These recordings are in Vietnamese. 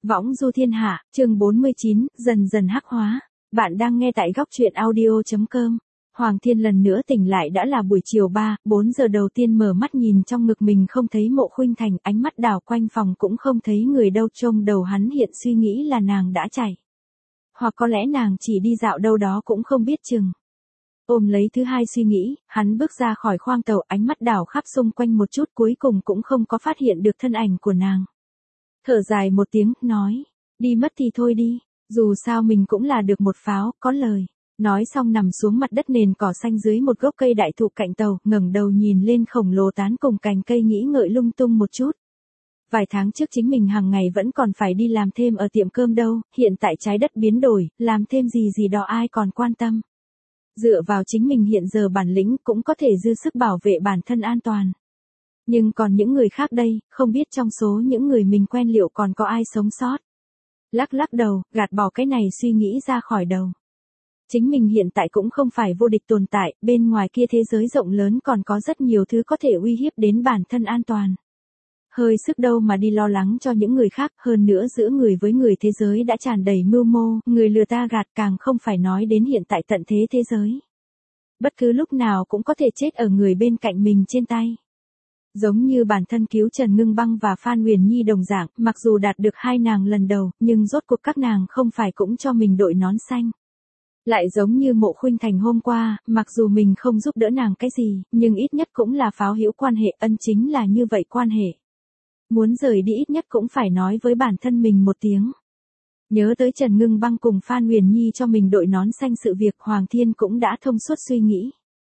Võng du thiên hạ, chương 49, dần dần hắc hóa. Bạn đang nghe tại góc truyện audio.com. Hoàng Thiên lần nữa tỉnh lại đã là buổi chiều 3-4 giờ đầu tiên mở mắt nhìn trong ngực mình không thấy Mộ Khuynh Thành, ánh mắt đảo quanh phòng cũng không thấy người đâu, trong đầu hắn hiện suy nghĩ là nàng đã chạy. Hoặc có lẽ nàng chỉ đi dạo đâu đó cũng không biết chừng. Ôm lấy thứ hai suy nghĩ, hắn bước ra khỏi khoang tàu, ánh mắt đảo khắp xung quanh một chút, cuối cùng cũng không có phát hiện được thân ảnh của nàng. Thở dài một tiếng, nói, đi mất thì thôi đi, dù sao mình cũng là được một pháo, có lời. Nói xong nằm xuống mặt đất nền cỏ xanh dưới một gốc cây đại thụ cạnh tàu, ngẩng đầu nhìn lên khổng lồ tán cùng cành cây nghĩ ngợi lung tung một chút. Vài tháng trước chính mình hàng ngày vẫn còn phải đi làm thêm ở tiệm cơm đâu, hiện tại trái đất biến đổi, làm thêm gì đó ai còn quan tâm. Dựa vào chính mình hiện giờ bản lĩnh cũng có thể dư sức bảo vệ bản thân an toàn. Nhưng còn những người khác đây, không biết trong số những người mình quen liệu còn có ai sống sót. Lắc đầu, gạt bỏ cái này suy nghĩ ra khỏi đầu. Chính mình hiện tại cũng không phải vô địch tồn tại, bên ngoài kia thế giới rộng lớn còn có rất nhiều thứ có thể uy hiếp đến bản thân an toàn. Hơi sức đâu mà đi lo lắng cho những người khác, hơn nữa giữa người với người thế giới đã tràn đầy mưu mô, người lừa ta gạt, càng không phải nói đến hiện tại tận thế thế giới. Bất cứ lúc nào cũng có thể chết ở người bên cạnh mình trên tay. Giống như bản thân cứu Trần Ngưng Băng và Phan Huyền Nhi đồng dạng, mặc dù đạt được hai nàng lần đầu, nhưng rốt cuộc các nàng không phải cũng cho mình đội nón xanh. Lại giống như Mộ Khuynh Thành hôm qua, mặc dù mình không giúp đỡ nàng cái gì, nhưng ít nhất cũng là pháo hữu quan hệ, ân chính là như vậy quan hệ. Muốn rời đi ít nhất cũng phải nói với bản thân mình một tiếng. Nhớ tới Trần Ngưng Băng cùng Phan Huyền Nhi cho mình đội nón xanh sự việc, Hoàng Thiên cũng đã thông suốt suy nghĩ.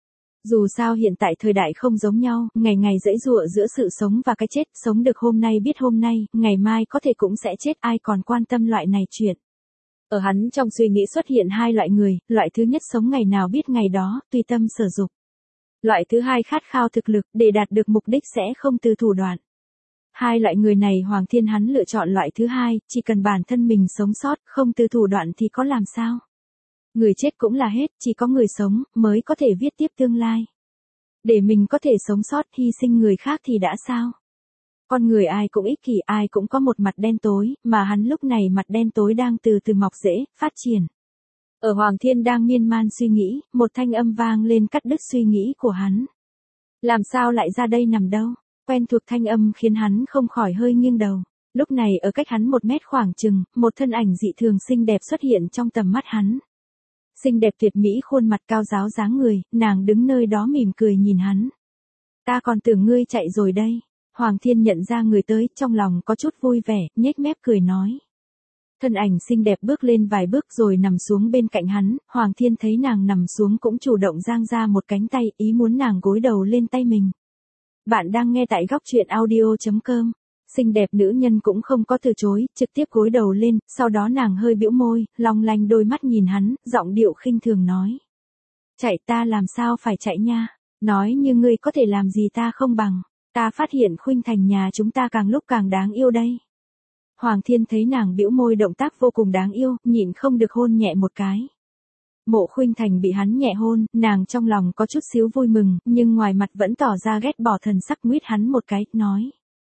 Dù sao hiện tại thời đại không giống nhau, ngày ngày giãy giụa giữa sự sống và cái chết, sống được hôm nay biết hôm nay, ngày mai có thể cũng sẽ chết, ai còn quan tâm loại này chuyện. Ở hắn trong suy nghĩ xuất hiện hai loại người, loại thứ nhất sống ngày nào biết ngày đó, tùy tâm sở dục. Loại thứ hai khát khao thực lực, để đạt được mục đích sẽ không từ thủ đoạn. Hai loại người này Hoàng Thiên hắn lựa chọn loại thứ hai, chỉ cần bản thân mình sống sót, không từ thủ đoạn thì có làm sao. Người chết cũng là hết, chỉ có người sống mới có thể viết tiếp tương lai. Để mình có thể sống sót, hy sinh người khác thì đã sao? Con người ai cũng ích kỷ, ai cũng có một mặt đen tối, mà hắn lúc này mặt đen tối đang từ từ mọc rễ, phát triển. Ở Hoàng Thiên đang miên man suy nghĩ, một thanh âm vang lên cắt đứt suy nghĩ của hắn. Làm sao lại ra đây nằm đâu? Quen thuộc thanh âm khiến hắn không khỏi hơi nghiêng đầu. Lúc này ở cách hắn 1 mét khoảng chừng, một thân ảnh dị thường xinh đẹp xuất hiện trong tầm mắt hắn. Xinh đẹp tuyệt mỹ, khuôn mặt cao ráo dáng người, nàng đứng nơi đó mỉm cười nhìn hắn. Ta còn tưởng ngươi chạy rồi đây. Hoàng Thiên nhận ra người tới, trong lòng có chút vui vẻ, nhếch mép cười nói. Thân ảnh xinh đẹp bước lên vài bước rồi nằm xuống bên cạnh hắn, Hoàng Thiên thấy nàng nằm xuống cũng chủ động giang ra một cánh tay, ý muốn nàng gối đầu lên tay mình. Bạn đang nghe tại góc truyện audio.com. Xinh đẹp nữ nhân cũng không có từ chối, trực tiếp gối đầu lên, sau đó nàng hơi bĩu môi, long lanh đôi mắt nhìn hắn, giọng điệu khinh thường nói. Chạy ta làm sao phải chạy nha, nói như ngươi có thể làm gì ta không bằng, ta phát hiện Khuynh Thành nhà chúng ta càng lúc càng đáng yêu đây. Hoàng Thiên thấy nàng bĩu môi động tác vô cùng đáng yêu, nhịn không được hôn nhẹ một cái. Mộ Khuynh Thành bị hắn nhẹ hôn, nàng trong lòng có chút xíu vui mừng, nhưng ngoài mặt vẫn tỏ ra ghét bỏ, thần sắc nguyết hắn một cái, nói.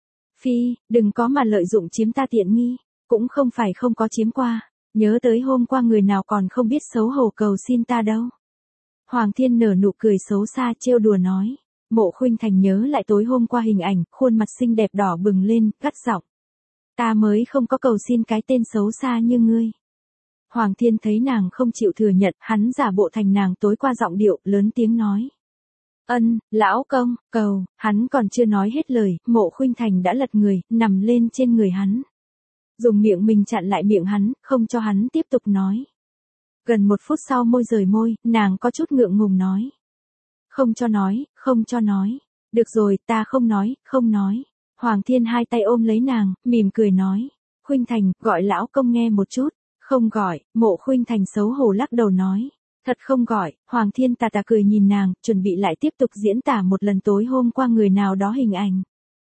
Phi, đừng có mà lợi dụng chiếm ta tiện nghi, cũng không phải không có chiếm qua, nhớ tới hôm qua người nào còn không biết xấu hổ cầu xin ta đâu. Hoàng Thiên nở nụ cười xấu xa trêu đùa nói. Mộ Khuynh Thành nhớ lại tối hôm qua hình ảnh, khuôn mặt xinh đẹp đỏ bừng lên, gắt giọng. Ta mới không có cầu xin cái tên xấu xa như ngươi. Hoàng Thiên thấy nàng không chịu thừa nhận, hắn giả bộ thành nàng tối qua giọng điệu, lớn tiếng nói. Lão công, cầu, hắn còn chưa nói hết lời, Mộ Khuynh Thành đã lật người, nằm lên trên người hắn. Dùng miệng mình chặn lại miệng hắn, không cho hắn tiếp tục nói. Gần 1 phút sau môi rời môi, nàng có chút ngượng ngùng nói. Không cho nói. Được rồi, ta không nói. Hoàng Thiên hai tay ôm lấy nàng, mỉm cười nói. Khuynh Thành, gọi lão công nghe một chút. Không gọi, Mộ Khuynh Thành xấu hổ lắc đầu nói. Thật không gọi, Hoàng Thiên tà cười nhìn nàng, chuẩn bị lại tiếp tục diễn tả một lần tối hôm qua người nào đó hình ảnh.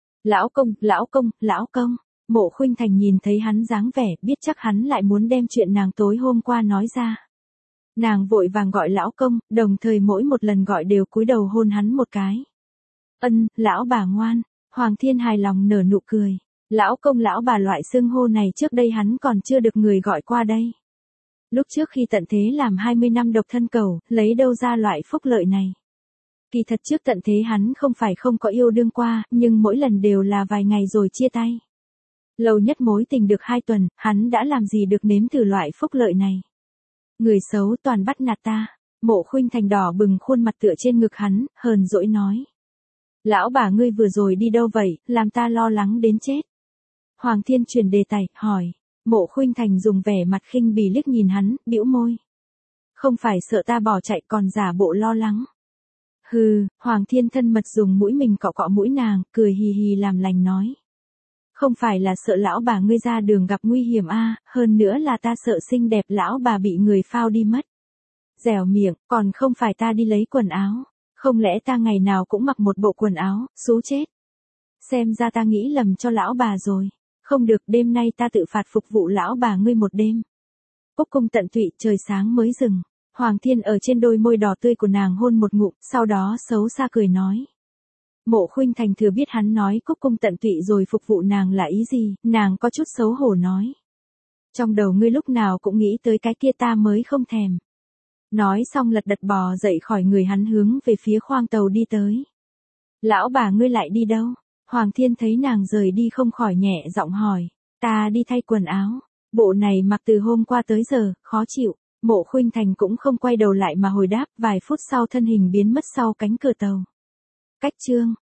Lão công. Mộ Khuynh Thành nhìn thấy hắn dáng vẻ, biết chắc hắn lại muốn đem chuyện nàng tối hôm qua nói ra. Nàng vội vàng gọi lão công, đồng thời mỗi một lần gọi đều cúi đầu hôn hắn một cái. Lão bà ngoan, Hoàng Thiên hài lòng nở nụ cười. Lão công lão bà loại xưng hô này trước đây hắn còn chưa được người gọi qua đây. Lúc trước khi tận thế làm 20 năm độc thân cầu, lấy đâu ra loại phúc lợi này. Kỳ thật trước tận thế hắn không phải không có yêu đương qua, nhưng mỗi lần đều là vài ngày rồi chia tay. Lâu nhất mối tình được 2 tuần, hắn đã làm gì được nếm thử loại phúc lợi này. Người xấu toàn bắt nạt ta. Mộ Khuynh Thành đỏ bừng khuôn mặt tựa trên ngực hắn, hờn dỗi nói. Lão bà ngươi vừa rồi đi đâu vậy, làm ta lo lắng đến chết. Hoàng Thiên chuyển đề tài, hỏi. Mộ Khuynh Thành dùng vẻ mặt khinh bỉ liếc nhìn hắn, bĩu môi. Không phải sợ ta bỏ chạy còn giả bộ lo lắng. Hừ, Hoàng Thiên thân mật dùng mũi mình cọ cọ mũi nàng, cười hì hì làm lành nói. Không phải là sợ lão bà ngươi ra đường gặp nguy hiểm hơn nữa là ta sợ xinh đẹp lão bà bị người phao đi mất. Dẻo miệng, còn không phải ta đi lấy quần áo. Không lẽ ta ngày nào cũng mặc một bộ quần áo, xú chết. Xem ra ta nghĩ lầm cho lão bà rồi. Không được, đêm nay ta tự phạt phục vụ lão bà ngươi một đêm. Cúc cung tận tụy, trời sáng mới dừng. Hoàng Thiên ở trên đôi môi đỏ tươi của nàng hôn một ngụm, sau đó xấu xa cười nói. Mộ Khuynh Thành thừa biết hắn nói cúc cung tận tụy rồi phục vụ nàng là ý gì, nàng có chút xấu hổ nói. Trong đầu ngươi lúc nào cũng nghĩ tới cái kia ta mới không thèm. Nói xong lật đật bò dậy khỏi người hắn hướng về phía khoang tàu đi tới. Lão bà ngươi lại đi đâu? Hoàng Thiên thấy nàng rời đi không khỏi nhẹ giọng hỏi. Ta đi thay quần áo. Bộ này mặc từ hôm qua tới giờ, khó chịu. Mộ Khuynh Thành cũng không quay đầu lại mà hồi đáp, vài phút sau thân hình biến mất sau cánh cửa tàu. Cách chương